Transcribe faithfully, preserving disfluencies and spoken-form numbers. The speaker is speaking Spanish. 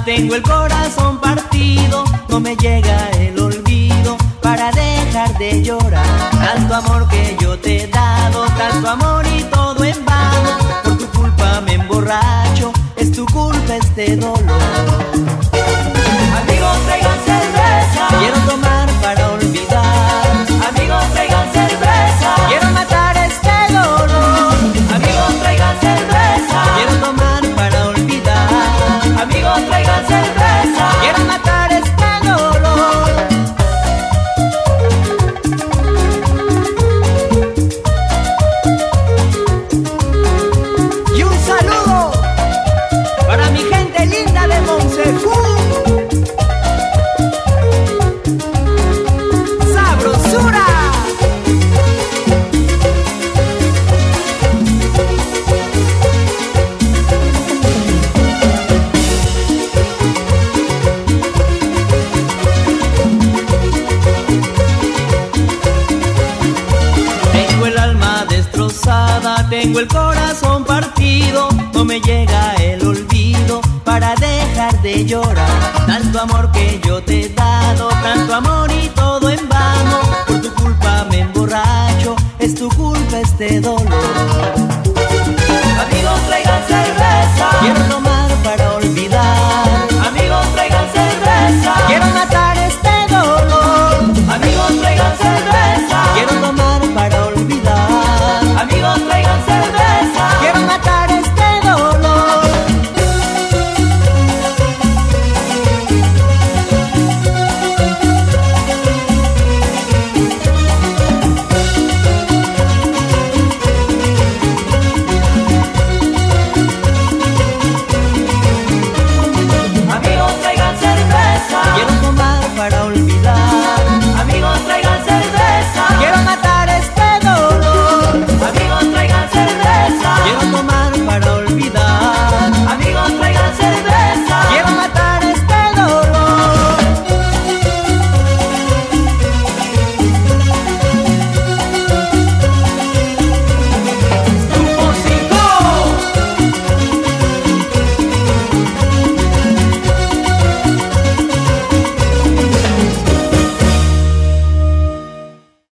tengo el corazón partido, no me llega el olvido para dejar de llorar. Tanto amor que yo te he dado, tanto amor y todo en vano. Por tu culpa me emborracho, es tu culpa este dolor. Amigos, traigan cerveza, quiero tomar para olvidar. Amigos, traigan cerveza, quiero matar este dolor. Amigos, traigan cerveza, quiero tomar para olvidar. Amigos, traigan cerveza, quiero matar este dolor. Y un saludo para mi gente linda de Monsejú. ¡Sabrosura! Tengo el alma destrozada, tengo el corazón partido, no me llega el olvido para dejar de llorar. Tanto amor que yo te he dado, tanto amor y todo en vano. Por tu culpa me emborracho, es tu culpa este dolor. Amigos, traigan